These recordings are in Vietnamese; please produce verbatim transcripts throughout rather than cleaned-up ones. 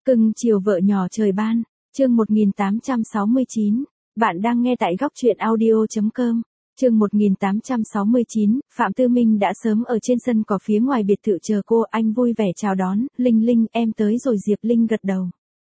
Cưng chiều vợ nhỏ trời ban, chương một nghìn tám trăm sáu mươi chín, bạn đang nghe tại góc truyện audio.com, chương một nghìn tám trăm sáu mươi chín, Phạm Tư Minh đã sớm ở trên sân cỏ phía ngoài biệt thự chờ cô, anh vui vẻ chào đón, Linh Linh em tới rồi. Diệp Linh gật đầu.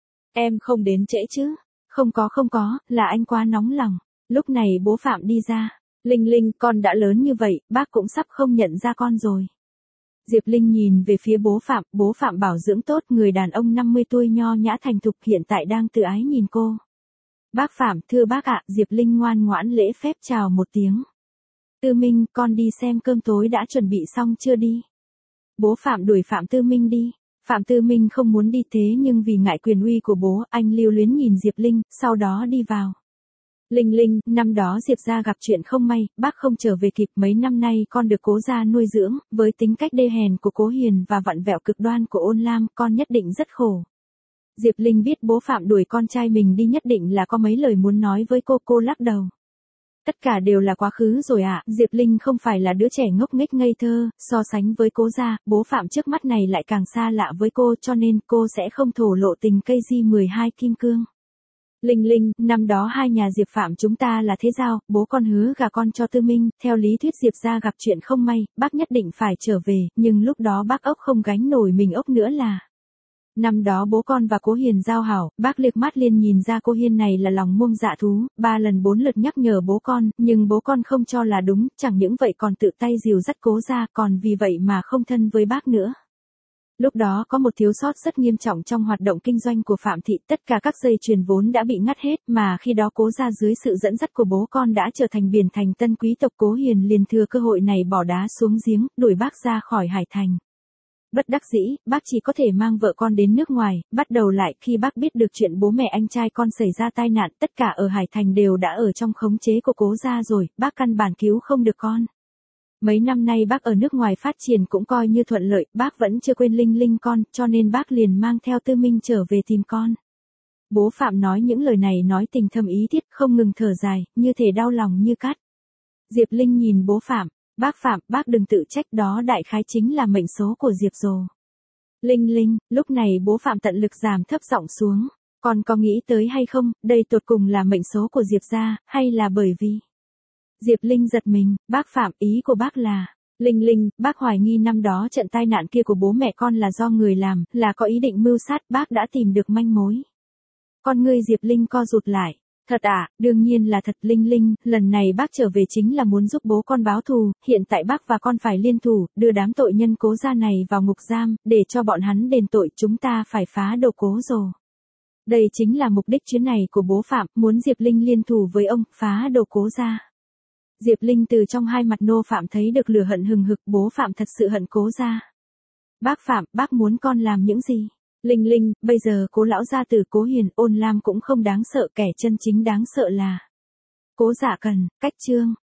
Em không đến trễ chứ? Không có không có, là anh quá nóng lòng. Lúc này bố Phạm đi ra, Linh Linh con đã lớn như vậy, bác cũng sắp không nhận ra con rồi. Diệp Linh nhìn về phía bố Phạm, bố Phạm bảo dưỡng tốt, người đàn ông năm mươi tuổi nho nhã thành thục hiện tại đang tự ái nhìn cô. Bác Phạm, thưa bác ạ. Diệp Linh ngoan ngoãn lễ phép chào một tiếng. Tư Minh, con đi xem cơm tối đã chuẩn bị xong chưa đi. Bố Phạm đuổi Phạm Tư Minh đi. Phạm Tư Minh không muốn đi thế nhưng vì ngại quyền uy của bố, anh lưu luyến nhìn Diệp Linh, sau đó đi vào. Linh Linh, năm đó Diệp gia gặp chuyện không may, bác không trở về kịp, mấy năm nay con được cố gia nuôi dưỡng, với tính cách đê hèn của cố Hiền và vặn vẹo cực đoan của Ôn Lam, con nhất định rất khổ. Diệp Linh biết bố Phạm đuổi con trai mình đi nhất định là có mấy lời muốn nói với cô, cô lắc đầu. Tất cả đều là quá khứ rồi ạ, à. Diệp Linh không phải là đứa trẻ ngốc nghếch ngây thơ, so sánh với cố gia, bố Phạm trước mắt này lại càng xa lạ với cô, cho nên cô sẽ không thổ lộ tình cây di mười hai kim cương. Linh Linh, năm đó hai nhà Diệp Phạm chúng ta là thế giao, bố con hứa gả con cho Tư Minh, theo lý thuyết Diệp gia gặp chuyện không may, bác nhất định phải trở về, nhưng lúc đó bác ốc không gánh nổi mình ốc nữa là. Năm đó bố con và cố Hiền giao hảo, bác liếc mắt liền nhìn ra cô Hiền này là lòng muông dạ thú, ba lần bốn lượt nhắc nhở bố con, nhưng bố con không cho là đúng, chẳng những vậy còn tự tay dìu dắt cố gia, còn vì vậy mà không thân với bác nữa. Lúc đó có một thiếu sót rất nghiêm trọng trong hoạt động kinh doanh của Phạm Thị, tất cả các dây chuyền vốn đã bị ngắt hết, mà khi đó cố gia dưới sự dẫn dắt của bố con đã trở thành biển thành tân quý tộc, cố Hiền liền thừa cơ hội này bỏ đá xuống giếng, đuổi bác ra khỏi Hải Thành. Bất đắc dĩ, bác chỉ có thể mang vợ con đến nước ngoài, bắt đầu lại. Khi bác biết được chuyện bố mẹ anh trai con xảy ra tai nạn, tất cả ở Hải Thành đều đã ở trong khống chế của cố gia rồi, bác căn bản cứu không được con. Mấy năm nay bác ở nước ngoài phát triển cũng coi như thuận lợi, bác vẫn chưa quên Linh Linh con, cho nên bác liền mang theo Tư Minh trở về tìm con. Bố Phạm nói những lời này nói tình thâm ý thiết, không ngừng thở dài, như thể đau lòng như cắt. Diệp Linh nhìn bố Phạm, bác Phạm, bác đừng tự trách, đó đại khái chính là mệnh số của Diệp rồi. Linh Linh, lúc này bố Phạm tận lực giảm thấp giọng xuống, con có nghĩ tới hay không, đây tột cùng là mệnh số của Diệp gia, hay là bởi vì... Diệp Linh giật mình, bác Phạm, ý của bác là, Linh Linh, bác hoài nghi năm đó trận tai nạn kia của bố mẹ con là do người làm, là có ý định mưu sát, bác đã tìm được manh mối. Con ngươi Diệp Linh co rụt lại, thật à, đương nhiên là thật. Linh Linh, lần này bác trở về chính là muốn giúp bố con báo thù, hiện tại bác và con phải liên thủ, đưa đám tội nhân cố gia này vào ngục giam, để cho bọn hắn đền tội, chúng ta phải phá đồ cố rồi. Đây chính là mục đích chuyến này của bố Phạm, muốn Diệp Linh liên thủ với ông, phá đồ cố gia. Diệp Linh từ trong hai mặt nô Phạm thấy được lửa hận hừng hực, bố Phạm thật sự hận cố gia. Bác Phạm, bác muốn con làm những gì? Linh Linh, bây giờ cố lão gia tử cố Hiền, Ôn Lam cũng không đáng sợ, kẻ chân chính đáng sợ là cố Dạ Cần, Cách Trương.